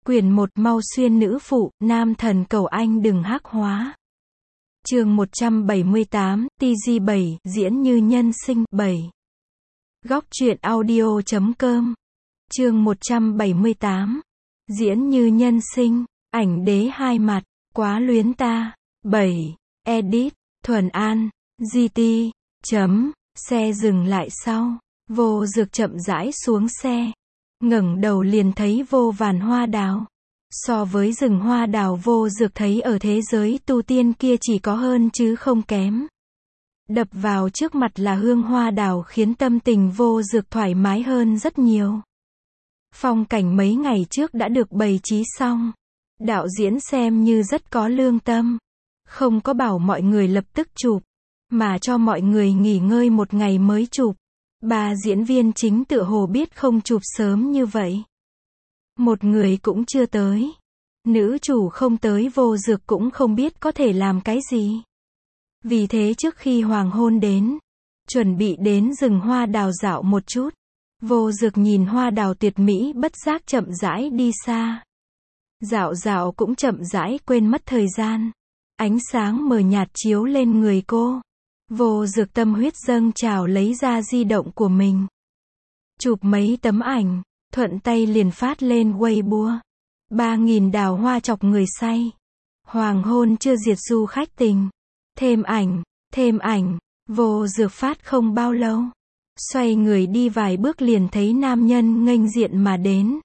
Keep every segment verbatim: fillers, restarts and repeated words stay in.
Quyển một Mau xuyên nữ phụ, nam thần cầu anh đừng hắc hóa. Chương một trăm bảy mươi tám, tê giê bảy, diễn như nhân sinh, bảy. Góc truyện audio chấm com. Chương một trăm bảy mươi tám. Diễn như nhân sinh, ảnh đế hai mặt, quá luyến ta. bảy. Edit, Thuần An, giê tê. Chấm, xe dừng lại sau. Vô Dược chậm rãi xuống xe. Ngẩng đầu liền thấy vô vàn hoa đào. So với rừng hoa đào Vô Dược thấy ở thế giới tu tiên kia chỉ có hơn chứ không kém. Đập vào trước mặt là hương hoa đào khiến tâm tình Vô Dược thoải mái hơn rất nhiều. Phong cảnh mấy ngày trước đã được bày trí xong. Đạo diễn xem như rất có lương tâm. Không có bảo mọi người lập tức chụp, mà cho mọi người nghỉ ngơi một ngày mới chụp. Ba diễn viên chính tựa hồ biết không chụp sớm như vậy. Một người cũng chưa tới. Nữ chủ không tới Vô Dược cũng không biết có thể làm cái gì. Vì thế trước khi hoàng hôn đến, chuẩn bị đến rừng hoa đào dạo một chút. Vô Dược nhìn hoa đào tuyệt mỹ bất giác chậm rãi đi xa. Dạo dạo cũng chậm rãi quên mất thời gian. Ánh sáng mờ nhạt chiếu lên người cô. Vô Dược tâm huyết dâng trào lấy ra di động của mình. Chụp mấy tấm ảnh, thuận tay liền phát lên Weibo. Ba nghìn đào hoa chọc người say. Hoàng hôn chưa diệt du khách tình. Thêm ảnh, thêm ảnh, Vô Dược phát không bao lâu. Xoay người đi vài bước liền thấy nam nhân nghênh diện mà đến.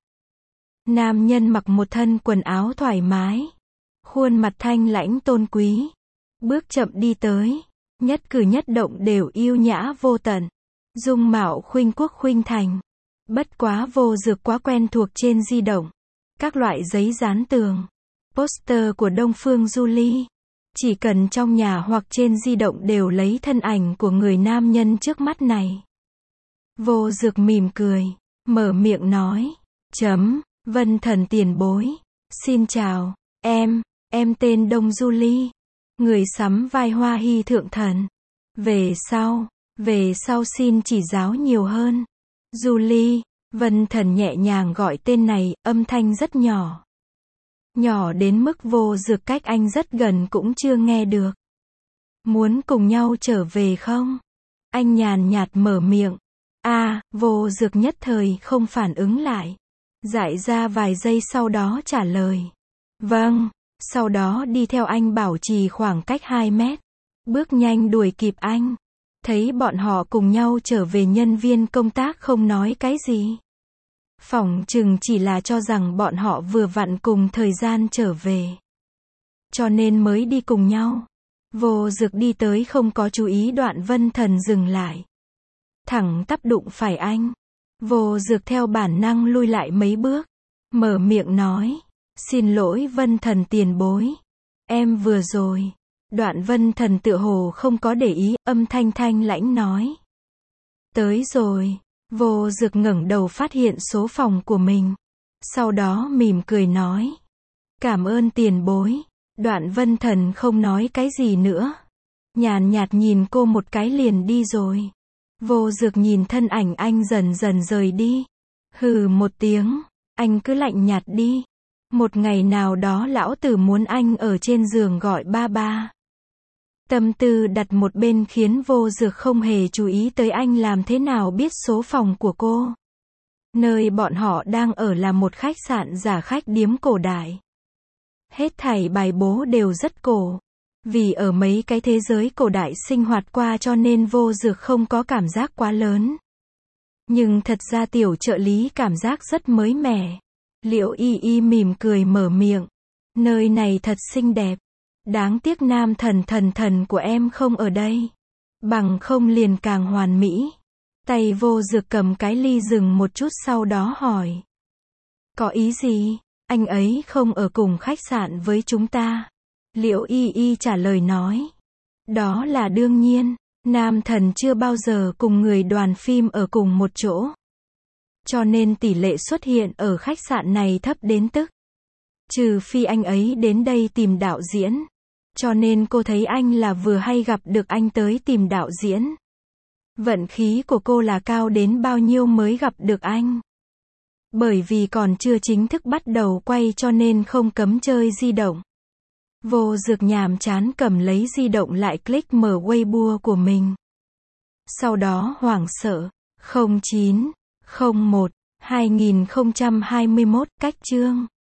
Nam nhân mặc một thân quần áo thoải mái. Khuôn mặt thanh lãnh tôn quý. Bước chậm đi tới. Nhất cử nhất động đều yêu nhã vô tận. Dung mạo khuynh quốc khuynh thành. Bất quá Vô Dược quá quen thuộc trên di động. Các loại giấy dán tường. Poster của Đông Phương Du Ly. Chỉ cần trong nhà hoặc trên di động đều lấy thân ảnh của người nam nhân trước mắt này. Vô Dược mỉm cười. Mở miệng nói. Chấm, Vân Thần tiền bối. Xin chào, em, em tên Đông Du Ly. Người sắm vai Hoa Hy thượng thần. Về sau, về sau xin chỉ giáo nhiều hơn. Du Ly, Vân Thần nhẹ nhàng gọi tên này, âm thanh rất nhỏ. Nhỏ đến mức Vô Dược cách anh rất gần cũng chưa nghe được. Muốn cùng nhau trở về không? Anh nhàn nhạt mở miệng. À, Vô Dược nhất thời không phản ứng lại. Dại ra vài giây sau đó trả lời. Vâng. Sau đó đi theo anh bảo trì khoảng cách hai mét. Bước nhanh đuổi kịp anh. Thấy bọn họ cùng nhau trở về, nhân viên công tác không nói cái gì. Phỏng chừng chỉ là cho rằng bọn họ vừa vặn cùng thời gian trở về. Cho nên mới đi cùng nhau. Vô Dược đi tới không có chú ý đoạn Vân Thần dừng lại. Thẳng tắp đụng phải anh. Vô Dược theo bản năng lui lại mấy bước. Mở miệng nói. Xin lỗi Vân Thần tiền bối. Em vừa rồi. Đoạn Vân Thần tựa hồ không có để ý, âm thanh thanh lãnh nói. Tới rồi. Vô Dược ngẩng đầu phát hiện số phòng của mình. Sau đó mỉm cười nói. Cảm ơn tiền bối. Đoạn Vân Thần không nói cái gì nữa. Nhàn nhạt nhìn cô một cái liền đi rồi. Vô Dược nhìn thân ảnh anh dần dần rời đi. Hừ một tiếng. Anh cứ lạnh nhạt đi. Một ngày nào đó lão tử muốn anh ở trên giường gọi ba ba. Tâm tư đặt một bên khiến Vô Dược không hề chú ý tới anh làm thế nào biết số phòng của cô. Nơi bọn họ đang ở là một khách sạn giả khách điếm cổ đại. Hết thảy bài bố đều rất cổ. Vì ở mấy cái thế giới cổ đại sinh hoạt qua cho nên Vô Dược không có cảm giác quá lớn. Nhưng thật ra tiểu trợ lý cảm giác rất mới mẻ. Liễu Y Y mỉm cười mở miệng. Nơi này thật xinh đẹp. Đáng tiếc nam thần thần thần của em không ở đây. Bằng không liền càng hoàn mỹ. Tay Vô Dược cầm cái ly dừng một chút sau đó hỏi. Có ý gì? Anh ấy không ở cùng khách sạn với chúng ta. Liễu Y Y trả lời nói. Đó là đương nhiên. Nam thần chưa bao giờ cùng người đoàn phim ở cùng một chỗ. Cho nên tỷ lệ xuất hiện ở khách sạn này thấp đến tức. Trừ phi anh ấy đến đây tìm đạo diễn. Cho nên cô thấy anh là vừa hay gặp được anh tới tìm đạo diễn. Vận khí của cô là cao đến bao nhiêu mới gặp được anh? Bởi vì còn chưa chính thức bắt đầu quay cho nên không cấm chơi di động. Vô Dược nhàm chán cầm lấy di động lại click mở Weibo của mình. Sau đó hoảng sợ. không chín không một hai nghìn không trăm hai mươi mốt cách chương